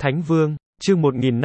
Thánh Vương, chương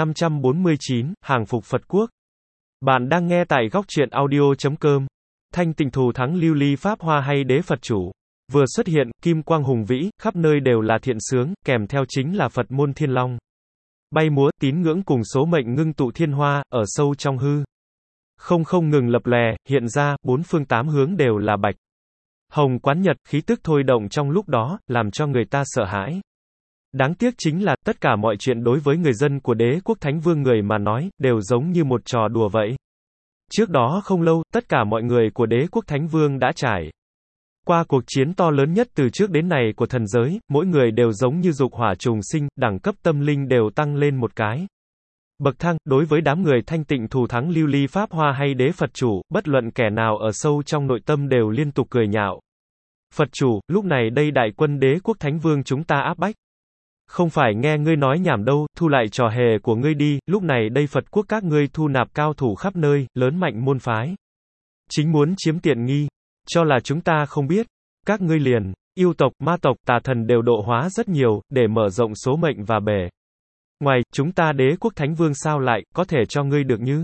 1549, hàng phục Phật quốc. Bạn đang nghe tại góc truyện audio.com. Thanh tịnh thù thắng lưu ly pháp hoa hay đế Phật chủ. Vừa xuất hiện, kim quang hùng vĩ, khắp nơi đều là thiện sướng, kèm theo chính là Phật môn thiên long. Bay múa, tín ngưỡng cùng số mệnh ngưng tụ thiên hoa, ở sâu trong hư. Không ngừng lập lòe, hiện ra, bốn phương tám hướng đều là bạch hồng quán nhật, khí tức thôi động trong lúc đó, làm cho người ta sợ hãi. Đáng tiếc chính là, tất cả mọi chuyện đối với người dân của đế quốc Thánh Vương người mà nói, đều giống như một trò đùa vậy. Trước đó không lâu, tất cả mọi người của đế quốc Thánh Vương đã trải qua cuộc chiến to lớn nhất từ trước đến nay của thần giới, mỗi người đều giống như dục hỏa trùng sinh, đẳng cấp tâm linh đều tăng lên một cái bậc thang. Đối với đám người thanh tịnh thù thắng lưu ly pháp hoa hay đế Phật chủ, bất luận kẻ nào ở sâu trong nội tâm đều liên tục cười nhạo. Phật chủ, lúc này đây đại quân đế quốc Thánh Vương chúng ta áp bách. Không phải nghe ngươi nói nhảm đâu, thu lại trò hề của ngươi đi, lúc này đây Phật quốc các ngươi thu nạp cao thủ khắp nơi, lớn mạnh môn phái. Chính muốn chiếm tiện nghi, cho là chúng ta không biết, các ngươi liền, yêu tộc, ma tộc, tà thần đều độ hóa rất nhiều, để mở rộng số mệnh và bề ngoài, chúng ta đế quốc Thánh Vương sao lại, có thể cho ngươi được như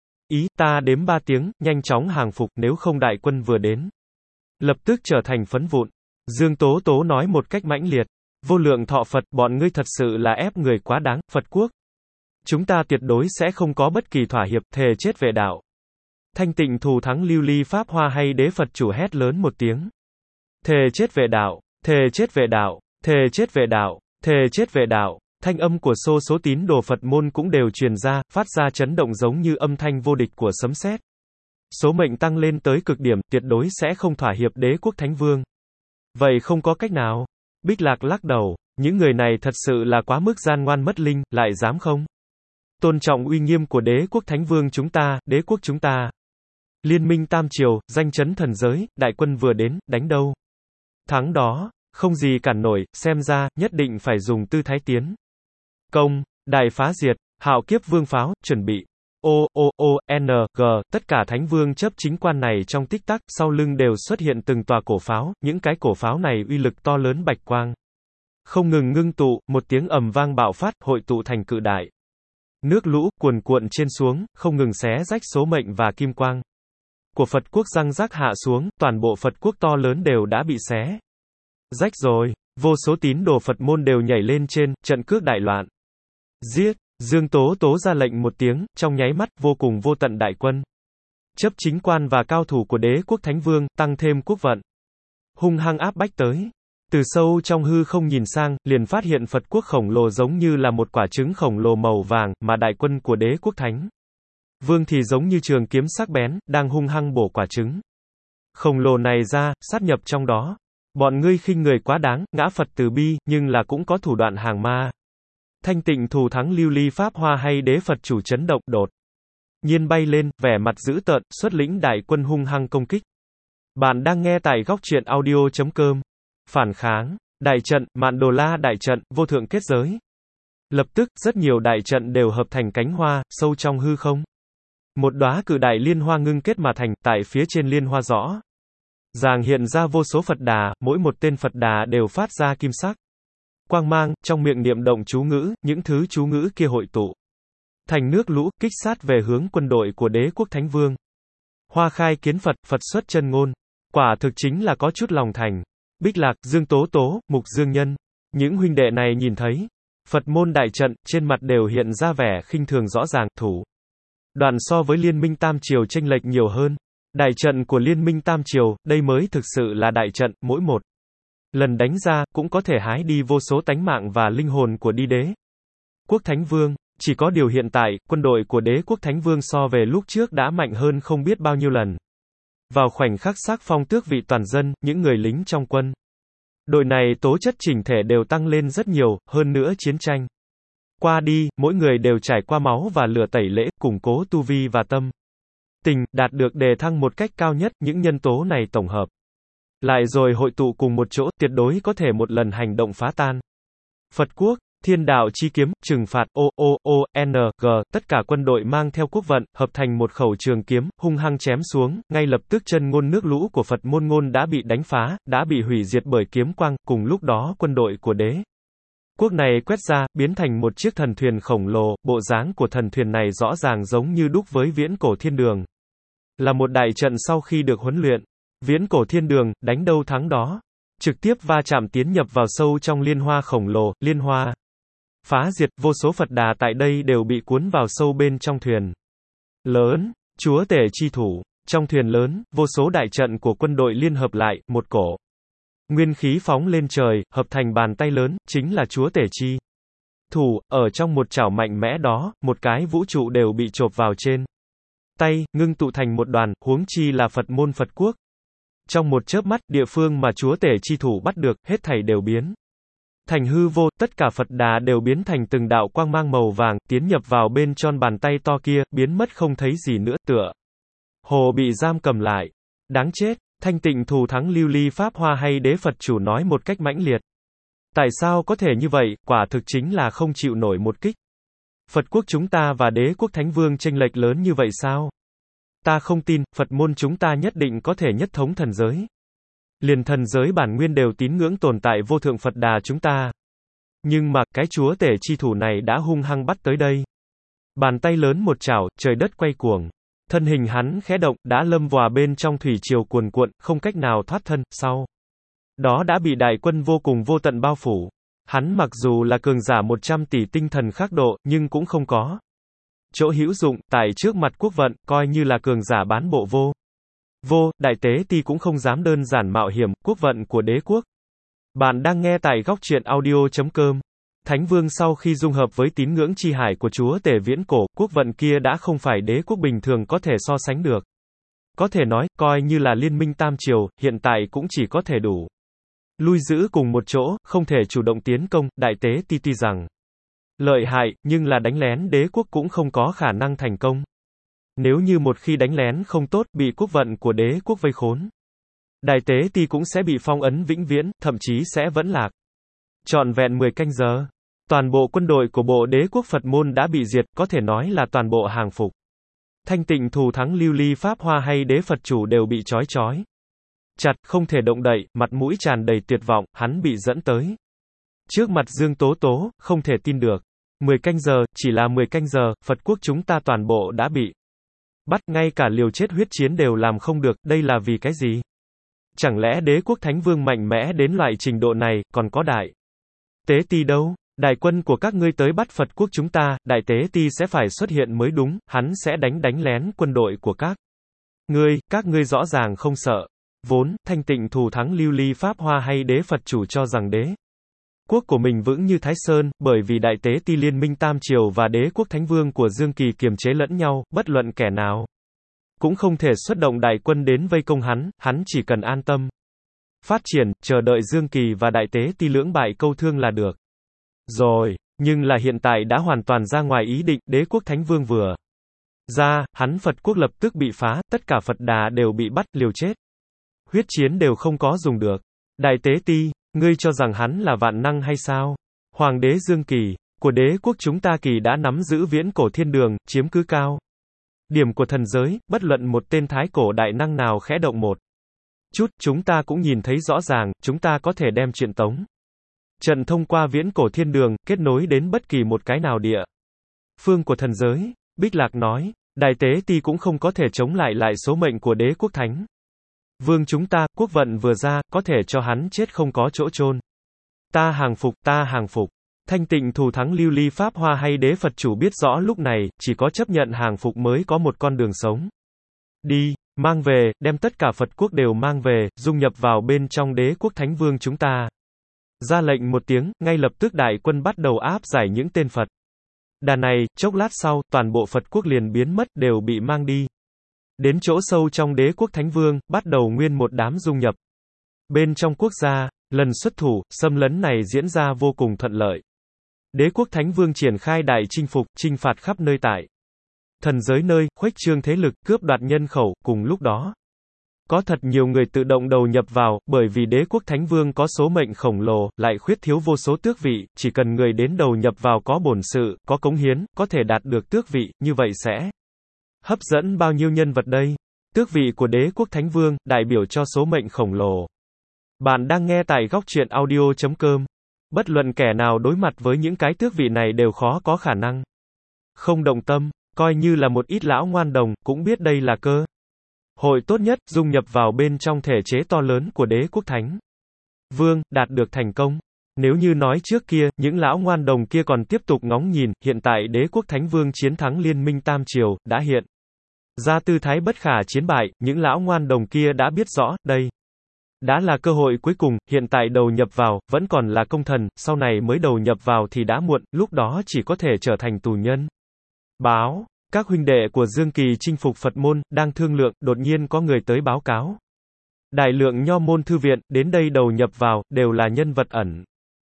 ý, ta đếm 3 tiếng, nhanh chóng hàng phục, nếu không đại quân vừa đến, lập tức trở thành phấn vụn. Dương Tố Tố nói một cách mãnh liệt. Vô lượng thọ Phật, bọn ngươi thật sự là ép người quá đáng, Phật quốc. Chúng ta tuyệt đối sẽ không có bất kỳ thỏa hiệp, thề chết về đạo. Thanh tịnh thù thắng lưu ly pháp hoa hay đế Phật chủ hét lớn một tiếng. Thề chết về đạo, thề chết về đạo, thề chết về đạo, thề chết về đạo. Thanh âm của số tín đồ Phật môn cũng đều truyền ra, phát ra chấn động giống như âm thanh vô địch của sấm sét. Số mệnh tăng lên tới cực điểm, tuyệt đối sẽ không thỏa hiệp đế quốc Thánh Vương. Vậy không có cách nào. Bích Lạc lắc đầu, những người này thật sự là quá mức gian ngoan mất linh, lại dám không tôn trọng uy nghiêm của đế quốc Thánh Vương chúng ta, đế quốc chúng ta. Liên minh Tam Triều, danh chấn thần giới, đại quân vừa đến, đánh đâu thắng đó, không gì cản nổi, xem ra, nhất định phải dùng tư thái tiến công, đại phá diệt, hạo kiếp vương pháo, chuẩn bị. G, tất cả Thánh Vương chấp chính quan này trong tích tắc, sau lưng đều xuất hiện từng tòa cổ pháo, những cái cổ pháo này uy lực to lớn bạch quang. Không ngừng ngưng tụ, một tiếng ầm vang bạo phát, hội tụ thành cự đại. Nước lũ, cuồn cuộn trên xuống, không ngừng xé rách số mệnh và kim quang của Phật quốc răng rác hạ xuống, toàn bộ Phật quốc to lớn đều đã bị xé rách rồi. Vô số tín đồ Phật môn đều nhảy lên trên, trận cước đại loạn. Giết! Dương Tố Tố ra lệnh một tiếng, trong nháy mắt, vô cùng vô tận đại quân. Chấp chính quan và cao thủ của đế quốc Thánh Vương, tăng thêm quốc vận. Hung hăng áp bách tới. Từ sâu trong hư không nhìn sang, liền phát hiện Phật quốc khổng lồ giống như là một quả trứng khổng lồ màu vàng, mà đại quân của đế quốc Thánh Vương thì giống như trường kiếm sắc bén, đang hung hăng bổ quả trứng khổng lồ này ra, sát nhập trong đó. Bọn ngươi khinh người quá đáng, ngã Phật từ bi, nhưng là cũng có thủ đoạn hàng ma. Thanh tịnh thù thắng lưu ly pháp hoa hay đế Phật chủ chấn động đột nhiên bay lên, vẻ mặt dữ tợn, xuất lĩnh đại quân hung hăng công kích. Bạn đang nghe tại góc truyện audio.com. Phản kháng, đại trận, Mạn Đồ La đại trận, vô thượng kết giới. Lập tức, rất nhiều đại trận đều hợp thành cánh hoa, sâu trong hư không. Một đóa cự đại liên hoa ngưng kết mà thành, tại phía trên liên hoa rõ ràng hiện ra vô số Phật đà, mỗi một tên Phật đà đều phát ra kim sắc quang mang, trong miệng niệm động chú ngữ, những thứ chú ngữ kia hội tụ thành nước lũ, kích sát về hướng quân đội của đế quốc Thánh Vương. Hoa khai kiến Phật, Phật xuất chân ngôn. Quả thực chính là có chút lòng thành. Bích Lạc, Dương Tố Tố, Mục Dương Nhân. Những huynh đệ này nhìn thấy Phật môn đại trận, trên mặt đều hiện ra vẻ khinh thường rõ ràng, thủ đoạn so với Liên minh Tam Triều chênh lệch nhiều hơn. Đại trận của Liên minh Tam Triều, đây mới thực sự là đại trận, mỗi một lần đánh ra, cũng có thể hái đi vô số tánh mạng và linh hồn của đi đế quốc Thánh Vương. Chỉ có điều hiện tại, quân đội của đế quốc Thánh Vương so về lúc trước đã mạnh hơn không biết bao nhiêu lần. Vào khoảnh khắc sắc phong tước vị toàn dân, những người lính trong quân đội này tố chất chỉnh thể đều tăng lên rất nhiều, hơn nữa chiến tranh qua đi, mỗi người đều trải qua máu và lửa tẩy lễ, củng cố tu vi và tâm tình, đạt được đề thăng một cách cao nhất, những nhân tố này tổng hợp lại rồi hội tụ cùng một chỗ, tuyệt đối có thể một lần hành động phá tan Phật quốc. Thiên đạo chi kiếm, trừng phạt, tất cả quân đội mang theo quốc vận, hợp thành một khẩu trường kiếm, hung hăng chém xuống, ngay lập tức chân ngôn nước lũ của Phật môn ngôn đã bị đánh phá, đã bị hủy diệt bởi kiếm quang, cùng lúc đó quân đội của đế Quốc này quét ra, biến thành một chiếc thần thuyền khổng lồ, bộ dáng của thần thuyền này rõ ràng giống như đúc với viễn cổ thiên đường. Là một đại trận sau khi được huấn luyện. Viễn cổ thiên đường, đánh đâu thắng đó. Trực tiếp va chạm tiến nhập vào sâu trong liên hoa khổng lồ, liên hoa. Phá diệt, vô số Phật Đà tại đây đều bị cuốn vào sâu bên trong thuyền. Lớn, chúa tể chi thủ. Trong thuyền lớn, vô số đại trận của quân đội liên hợp lại, một cổ. Nguyên khí phóng lên trời, hợp thành bàn tay lớn, chính là chúa tể chi thủ, ở trong một chảo mạnh mẽ đó, một cái vũ trụ đều bị chộp vào trên tay, ngưng tụ thành một đoàn, huống chi là Phật môn Phật quốc. Trong một chớp mắt, địa phương mà chúa tể chi thủ bắt được, hết thảy đều biến thành hư vô, tất cả Phật Đà đều biến thành từng đạo quang mang màu vàng, tiến nhập vào bên trong bàn tay to kia, biến mất không thấy gì nữa, tựa hồ bị giam cầm lại. Đáng chết, Thanh Tịnh thù thắng lưu ly pháp hoa hay đế Phật chủ nói một cách mãnh liệt. Tại sao có thể như vậy, quả thực chính là không chịu nổi một kích. Phật quốc chúng ta và đế quốc Thánh Vương chênh lệch lớn như vậy sao? Ta không tin, Phật môn chúng ta nhất định có thể nhất thống thần giới. Liền thần giới bản nguyên đều tín ngưỡng tồn tại vô thượng Phật Đà chúng ta. Nhưng mà, cái chúa tể chi thủ này đã hung hăng bắt tới đây. Bàn tay lớn một chảo, trời đất quay cuồng. Thân hình hắn khẽ động, đã lâm vào bên trong thủy triều cuồn cuộn, không cách nào thoát thân, sau đó đã bị đại quân vô cùng vô tận bao phủ. Hắn mặc dù là cường giả 100 tỷ tinh thần khắc độ, nhưng cũng không có chỗ hữu dụng, tại trước mặt quốc vận, coi như là cường giả bán bộ vô, đại tế ti cũng không dám đơn giản mạo hiểm, quốc vận của đế quốc. Bạn đang nghe tại góc truyện audio.com. Thánh Vương sau khi dung hợp với tín ngưỡng chi hải của chúa tể viễn cổ, quốc vận kia đã không phải đế quốc bình thường có thể so sánh được. Có thể nói, coi như là liên minh tam triều, hiện tại cũng chỉ có thể đủ lui giữ cùng một chỗ, không thể chủ động tiến công. Đại tế ti tuy rằng lợi hại, nhưng là đánh lén đế quốc cũng không có khả năng thành công. Nếu như một khi đánh lén không tốt, bị quốc vận của đế quốc vây khốn, đại tế ti cũng sẽ bị phong ấn vĩnh viễn, thậm chí sẽ vẫn lạc. Trọn vẹn 10 canh giờ, toàn bộ quân đội của bộ đế quốc Phật môn đã bị diệt, có thể nói là toàn bộ hàng phục. Thanh Tịnh thù thắng lưu ly pháp hoa hay đế Phật chủ đều bị trói chặt, không thể động đậy, mặt mũi tràn đầy tuyệt vọng, hắn bị dẫn tới trước mặt Dương Tố Tố, không thể tin được. 10 canh giờ, chỉ là 10 canh giờ, Phật quốc chúng ta toàn bộ đã bị bắt, ngay cả liều chết huyết chiến đều làm không được, đây là vì cái gì? Chẳng lẽ đế quốc Thánh Vương mạnh mẽ đến loại trình độ này, còn có đại tế ti đâu? Đại quân của các ngươi tới bắt Phật quốc chúng ta, đại tế ti sẽ phải xuất hiện mới đúng, hắn sẽ đánh lén quân đội của các ngươi rõ ràng không sợ. Vốn, Thanh Tịnh thù thắng lưu ly pháp hoa hay đế Phật chủ cho rằng đế quốc của mình vững như Thái Sơn, bởi vì đại tế ti liên minh tam triều và đế quốc Thánh Vương của Dương Kỳ kiềm chế lẫn nhau, bất luận kẻ nào cũng không thể xuất động đại quân đến vây công hắn chỉ cần an tâm phát triển, chờ đợi Dương Kỳ và đại tế ti lưỡng bại câu thương là được. Rồi, nhưng là hiện tại đã hoàn toàn ra ngoài ý định, đế quốc Thánh Vương vừa ra, hắn Phật quốc lập tức bị phá, tất cả Phật Đà đều bị bắt, liều chết huyết chiến đều không có dùng được. Đại tế ti, ngươi cho rằng hắn là vạn năng hay sao? Hoàng đế Dương Kỳ của đế quốc chúng ta kỳ đã nắm giữ viễn cổ thiên đường, chiếm cứ cao điểm của thần giới, bất luận một tên thái cổ đại năng nào khẽ động một chút, chúng ta cũng nhìn thấy rõ ràng, chúng ta có thể đem chuyện tống trận thông qua viễn cổ thiên đường, kết nối đến bất kỳ một cái nào địa phương của thần giới. Bích Lạc nói, đại tế ti cũng không có thể chống lại số mệnh của đế quốc Thánh Vương chúng ta, quốc vận vừa ra, có thể cho hắn chết không có chỗ chôn. Ta hàng phục. Thanh Tịnh thù thắng lưu ly pháp hoa hay đế Phật chủ biết rõ lúc này, chỉ có chấp nhận hàng phục mới có một con đường sống. Đi, mang về, đem tất cả Phật quốc đều mang về, dung nhập vào bên trong đế quốc Thánh Vương chúng ta. Ra lệnh một tiếng, ngay lập tức đại quân bắt đầu áp giải những tên Phật Đà này, chốc lát sau, toàn bộ Phật quốc liền biến mất, đều bị mang đi đến chỗ sâu trong đế quốc Thánh Vương, bắt đầu nguyên một đám dung nhập bên trong quốc gia. Lần xuất thủ, xâm lấn này diễn ra vô cùng thuận lợi. Đế quốc Thánh Vương triển khai đại chinh phục, chinh phạt khắp nơi tại thần giới nơi, khuếch trương thế lực, cướp đoạt nhân khẩu. Cùng lúc đó, có thật nhiều người tự động đầu nhập vào, bởi vì đế quốc Thánh Vương có số mệnh khổng lồ, lại khuyết thiếu vô số tước vị, chỉ cần người đến đầu nhập vào có bổn sự, có cống hiến, có thể đạt được tước vị, như vậy sẽ hấp dẫn bao nhiêu nhân vật đây? Tước vị của đế quốc Thánh Vương, đại biểu cho số mệnh khổng lồ. Bạn đang nghe tại góc truyện audio.com. Bất luận kẻ nào đối mặt với những cái tước vị này đều khó có khả năng không động tâm, coi như là một ít lão ngoan đồng, cũng biết đây là cơ hội tốt nhất, dung nhập vào bên trong thể chế to lớn của đế quốc Thánh Vương, đạt được thành công. Nếu như nói trước kia, những lão ngoan đồng kia còn tiếp tục ngóng nhìn, hiện tại đế quốc Thánh Vương chiến thắng liên minh Tam Triều, đã hiện ra tư thái bất khả chiến bại, những lão ngoan đồng kia đã biết rõ, đây đã là cơ hội cuối cùng, hiện tại đầu nhập vào, vẫn còn là công thần, sau này mới đầu nhập vào thì đã muộn, lúc đó chỉ có thể trở thành tù nhân. Báo, các huynh đệ của Dương Kỳ chinh phục Phật môn, đang thương lượng, đột nhiên có người tới báo cáo. Đại lượng nho môn thư viện, đến đây đầu nhập vào, đều là nhân vật ẩn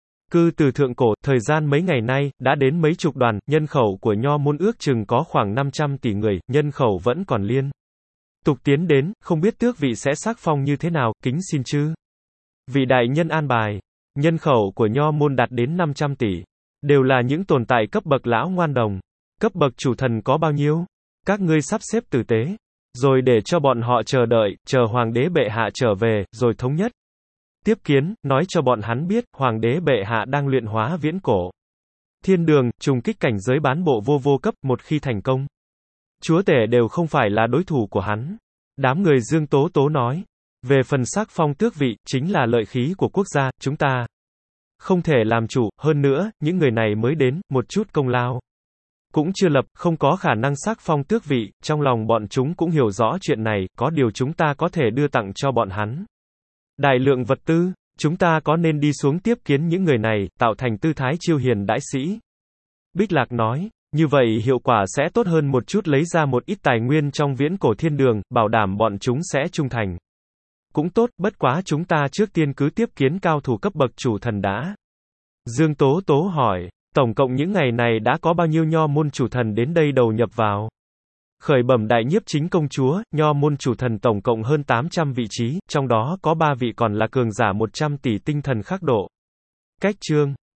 cư từ thượng cổ, thời gian mấy ngày nay, đã đến mấy chục đoàn, nhân khẩu của nho môn ước chừng có khoảng 500 tỷ người, nhân khẩu vẫn còn liên tục tiến đến, không biết tước vị sẽ sắc phong như thế nào, kính xin chư vị đại nhân an bài. Nhân khẩu của nho môn đạt đến 500 tỷ, đều là những tồn tại cấp bậc lão ngoan đồng. Cấp bậc chủ thần có bao nhiêu? Các ngươi sắp xếp tử tế, rồi để cho bọn họ chờ đợi, chờ hoàng đế bệ hạ trở về, rồi thống nhất. Tiếp kiến, nói cho bọn hắn biết, hoàng đế bệ hạ đang luyện hóa viễn cổ thiên đường, trùng kích cảnh giới bán bộ vô cấp, một khi thành công, chúa tể đều không phải là đối thủ của hắn. Đám người Dương Tố Tố nói, về phần sắc phong tước vị, chính là lợi khí của quốc gia, chúng ta không thể làm chủ, hơn nữa, những người này mới đến, một chút công lao cũng chưa lập, không có khả năng sắc phong tước vị, trong lòng bọn chúng cũng hiểu rõ chuyện này, có điều chúng ta có thể đưa tặng cho bọn hắn đại lượng vật tư, chúng ta có nên đi xuống tiếp kiến những người này, tạo thành tư thái chiêu hiền đãi sĩ. Bích Lạc nói, như vậy hiệu quả sẽ tốt hơn một chút, lấy ra một ít tài nguyên trong viễn cổ thiên đường, bảo đảm bọn chúng sẽ trung thành. Cũng tốt, bất quá chúng ta trước tiên cứ tiếp kiến cao thủ cấp bậc chủ thần đã. Dương Tố Tố hỏi, tổng cộng những ngày này đã có bao nhiêu nho môn chủ thần đến đây đầu nhập vào? Khởi bẩm đại nhiếp chính công chúa, nho môn chủ thần tổng cộng hơn 800 vị trí, trong đó có 3 vị còn là cường giả 100 tỷ tinh thần khắc độ. Cách chương